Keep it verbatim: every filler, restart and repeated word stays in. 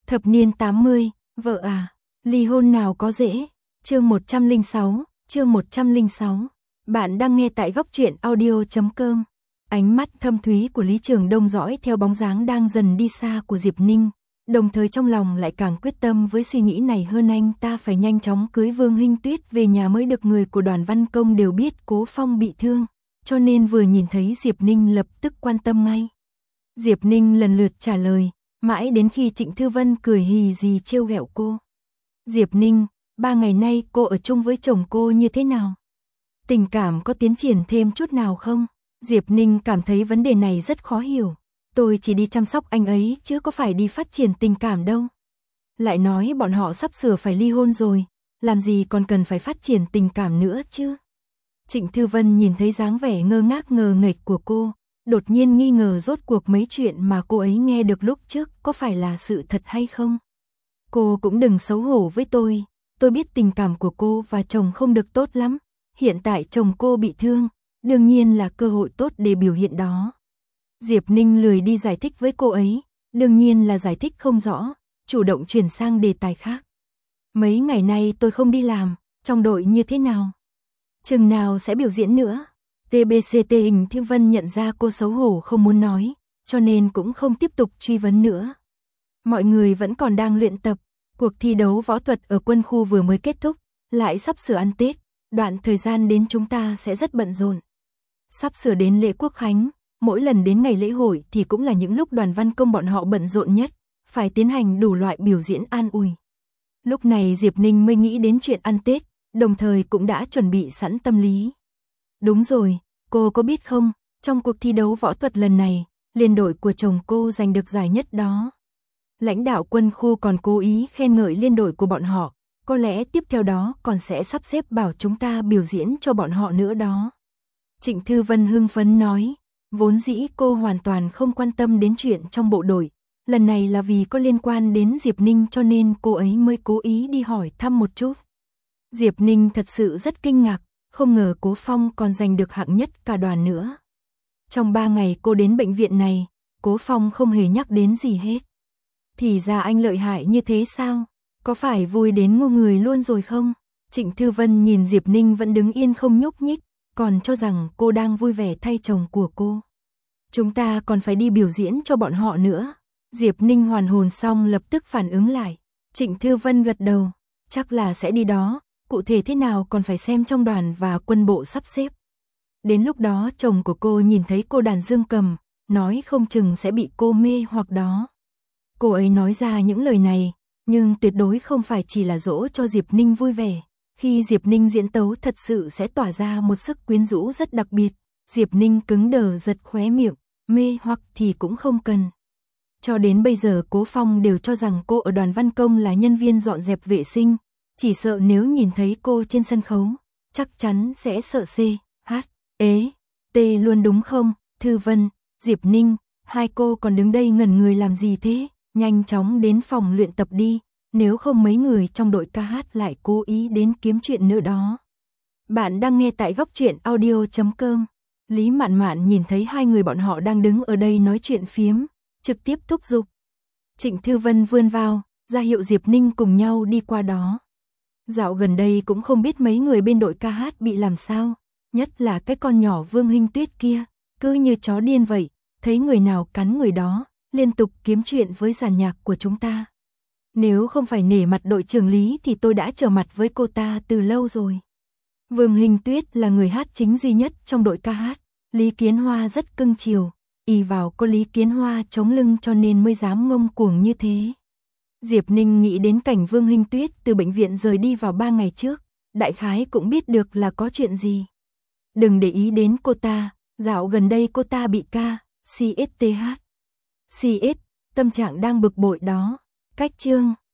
Thập niên tám mươi, vợ à, ly hôn nào có dễ. Chương một trăm lẻ sáu, chương một trăm lẻ sáu. Bạn đang nghe tại góc truyện audio chấm com. Ánh mắt thâm thúy của Lý Trường Đông dõi theo bóng dáng đang dần đi xa của Diệp Ninh, đồng thời trong lòng lại càng quyết tâm với suy nghĩ này hơn, anh ta phải nhanh chóng cưới Vương Hinh Tuyết về nhà mới được. Người của Đoàn Văn Công đều biết Cố Phong bị thương, cho nên vừa nhìn thấy Diệp Ninh lập tức quan tâm ngay. Diệp Ninh lần lượt trả lời, mãi đến khi Trịnh Thư Vân cười hì hì trêu ghẹo cô. Diệp Ninh, ba ngày nay cô ở chung với chồng cô như thế nào? Tình cảm có tiến triển thêm chút nào không? Diệp Ninh cảm thấy vấn đề này rất khó hiểu. Tôi chỉ đi chăm sóc anh ấy chứ có phải đi phát triển tình cảm đâu. Lại nói bọn họ sắp sửa phải ly hôn rồi, làm gì còn cần phải phát triển tình cảm nữa chứ? Trịnh Thư Vân nhìn thấy dáng vẻ ngơ ngác ngờ nghệch của cô, đột nhiên nghi ngờ rốt cuộc mấy chuyện mà cô ấy nghe được lúc trước có phải là sự thật hay không. Cô cũng đừng xấu hổ với tôi, tôi biết tình cảm của cô và chồng không được tốt lắm, hiện tại chồng cô bị thương, đương nhiên là cơ hội tốt để biểu hiện đó. Diệp Ninh lười đi giải thích với cô ấy, đương nhiên là giải thích không rõ, chủ động chuyển sang đề tài khác. Mấy ngày nay tôi không đi làm, trong đội như thế nào? Chừng nào sẽ biểu diễn nữa? tê bê xê tê Hình Thư Vân nhận ra cô xấu hổ không muốn nói, cho nên cũng không tiếp tục truy vấn nữa. Mọi người vẫn còn đang luyện tập, cuộc thi đấu võ thuật ở quân khu vừa mới kết thúc, lại sắp sửa ăn Tết, đoạn thời gian đến chúng ta sẽ rất bận rộn. Sắp sửa đến lễ Quốc khánh, mỗi lần đến ngày lễ hội thì cũng là những lúc Đoàn Văn Công bọn họ bận rộn nhất, phải tiến hành đủ loại biểu diễn an ủi. Lúc này Diệp Ninh mới nghĩ đến chuyện ăn Tết, đồng thời cũng đã chuẩn bị sẵn tâm lý. Đúng rồi, cô có biết không, trong cuộc thi đấu võ thuật lần này, liên đội của chồng cô giành được giải nhất đó. Lãnh đạo quân khu còn cố ý khen ngợi liên đội của bọn họ, có lẽ tiếp theo đó còn sẽ sắp xếp bảo chúng ta biểu diễn cho bọn họ nữa đó. Trịnh Thư Vân hưng phấn nói, vốn dĩ cô hoàn toàn không quan tâm đến chuyện trong bộ đội, lần này là vì có liên quan đến Diệp Ninh cho nên cô ấy mới cố ý đi hỏi thăm một chút. Diệp Ninh thật sự rất kinh ngạc, không ngờ Cố Phong còn giành được hạng nhất cả đoàn nữa. Trong ba ngày cô đến bệnh viện này, Cố Phong không hề nhắc đến gì hết. Thì ra anh lợi hại như thế sao? Có phải vui đến ngô người luôn rồi không? Trịnh Thư Vân nhìn Diệp Ninh vẫn đứng yên không nhúc nhích, còn cho rằng cô đang vui vẻ thay chồng của cô. Chúng ta còn phải đi biểu diễn cho bọn họ nữa. Diệp Ninh hoàn hồn xong lập tức phản ứng lại. Trịnh Thư Vân gật đầu, chắc là sẽ đi đó, cụ thể thế nào còn phải xem trong đoàn và quân bộ sắp xếp. Đến lúc đó chồng của cô nhìn thấy cô đàn dương cầm, nói không chừng sẽ bị cô mê hoặc đó. Cô ấy nói ra những lời này, nhưng tuyệt đối không phải chỉ là dỗ cho Diệp Ninh vui vẻ. Khi Diệp Ninh diễn tấu thật sự sẽ tỏa ra một sức quyến rũ rất đặc biệt. Diệp Ninh cứng đờ giật khóe miệng, mê hoặc thì cũng không cần. Cho đến bây giờ Cố Phong đều cho rằng cô ở Đoàn Văn Công là nhân viên dọn dẹp vệ sinh, chỉ sợ nếu nhìn thấy cô trên sân khấu, chắc chắn sẽ sợ C, H, ế, T luôn đúng không? Thư Vân, Diệp Ninh, hai cô còn đứng đây ngẩn người làm gì thế? Nhanh chóng đến phòng luyện tập đi, nếu không mấy người trong đội ca hát lại cố ý đến kiếm chuyện nữa đó. Bạn đang nghe tại góc truyện audio chấm com. Lý Mạn Mạn nhìn thấy hai người bọn họ đang đứng ở đây nói chuyện phiếm, trực tiếp thúc giục. Trịnh Thư Vân vươn vào, ra hiệu Diệp Ninh cùng nhau đi qua đó. Dạo gần đây cũng không biết mấy người bên đội ca hát bị làm sao, nhất là cái con nhỏ Vương Hinh Tuyết kia, cứ như chó điên vậy, thấy người nào cắn người đó, liên tục kiếm chuyện với dàn nhạc của chúng ta. Nếu không phải nể mặt đội trưởng Lý thì tôi đã trở mặt với cô ta từ lâu rồi. Vương Hinh Tuyết là người hát chính duy nhất trong đội ca hát, Lý Kiến Hoa rất cưng chiều, ỷ vào có Lý Kiến Hoa chống lưng cho nên mới dám ngông cuồng như thế. Diệp Ninh nghĩ đến cảnh Vương Hinh Tuyết từ bệnh viện rời đi vào ba ngày trước, đại khái cũng biết được là có chuyện gì. Đừng để ý đến cô ta, dạo gần đây cô ta bị ca, xê ét tê hát. xê ét, tâm trạng đang bực bội đó. Cách chương,